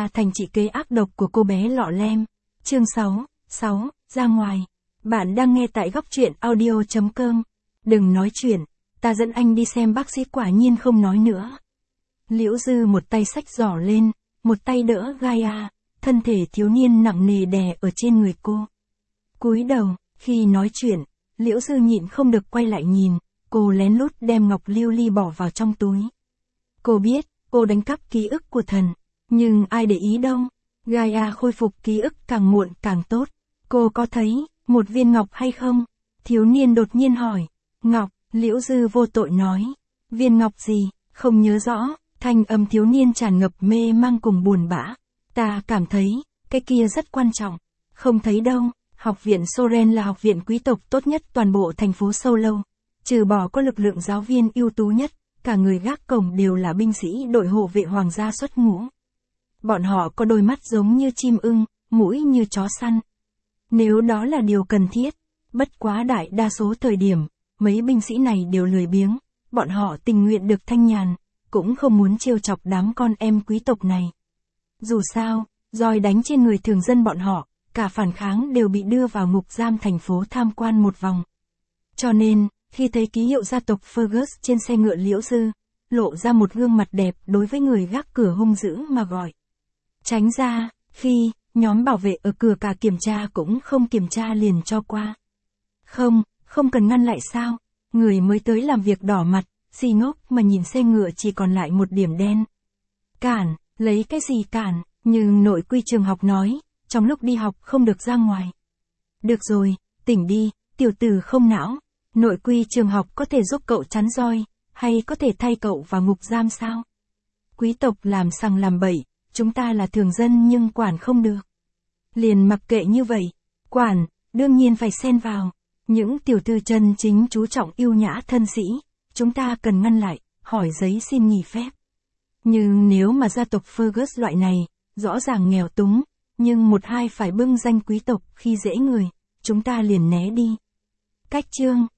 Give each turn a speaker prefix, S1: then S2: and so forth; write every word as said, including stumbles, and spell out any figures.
S1: ra thành trị kế ác độc của cô bé lọ lem. Chương sáu, sáu, ra ngoài. Bạn đang nghe tại góc truyện audio chấm com. Đừng nói chuyện, ta dẫn anh đi xem bác sĩ. Quả nhiên không nói nữa. Liễu Dư một tay xách giỏ lên, một tay đỡ Gaia, thân thể thiếu niên nặng nề đè ở trên người cô. Cúi đầu, khi nói chuyện, Liễu Dư nhịn không được quay lại nhìn, cô lén lút đem ngọc lưu ly bỏ vào trong túi. Cô biết, cô đánh cắp ký ức của thần, nhưng ai để ý đâu. Gaia khôi phục ký ức càng muộn càng tốt. Cô có thấy một viên ngọc hay không? Thiếu niên đột nhiên hỏi. Ngọc, Liễu Dư vô tội nói. Viên ngọc gì, không nhớ rõ. Thanh âm thiếu niên tràn ngập mê mang cùng buồn bã. Ta cảm thấy, cái kia rất quan trọng. Không thấy đâu, học viện Soren là học viện quý tộc tốt nhất toàn bộ thành phố Sâu Lâu. Trừ bỏ có lực lượng giáo viên ưu tú nhất, cả người gác cổng đều là binh sĩ đội hộ vệ hoàng gia xuất ngũ. Bọn họ có đôi mắt giống như chim ưng, mũi như chó săn. Nếu đó là điều cần thiết, bất quá đại đa số thời điểm, mấy binh sĩ này đều lười biếng, bọn họ tình nguyện được thanh nhàn, cũng không muốn trêu chọc đám con em quý tộc này. Dù sao, roi đánh trên người thường dân bọn họ, cả phản kháng đều bị đưa vào ngục giam thành phố tham quan một vòng. Cho nên, khi thấy ký hiệu gia tộc Fergus trên xe ngựa Liễu Dư, lộ ra một gương mặt đẹp đối với người gác cửa hung dữ mà gọi. Tránh ra, khi, nhóm bảo vệ ở cửa cả kiểm tra cũng không kiểm tra liền cho qua. Không, không cần ngăn lại sao, người mới tới làm việc đỏ mặt, xì ngốc mà nhìn xe ngựa chỉ còn lại một điểm đen. Cản, lấy cái gì cản, nhưng nội quy trường học nói, trong lúc đi học không được ra ngoài. Được rồi, tỉnh đi, tiểu tử không não, nội quy trường học có thể giúp cậu chắn roi, hay có thể thay cậu vào ngục giam sao? Quý tộc làm sằng làm bậy, chúng ta là thường dân nhưng quản không được. Liền mặc kệ như vậy, quản, đương nhiên phải xen vào. Những tiểu thư chân chính chú trọng yêu nhã thân sĩ, chúng ta cần ngăn lại, hỏi giấy xin nghỉ phép. Nhưng nếu mà gia tộc Fergus loại này, rõ ràng nghèo túng, nhưng một hai phải bưng danh quý tộc khi dễ người, chúng ta liền né đi. Cách chương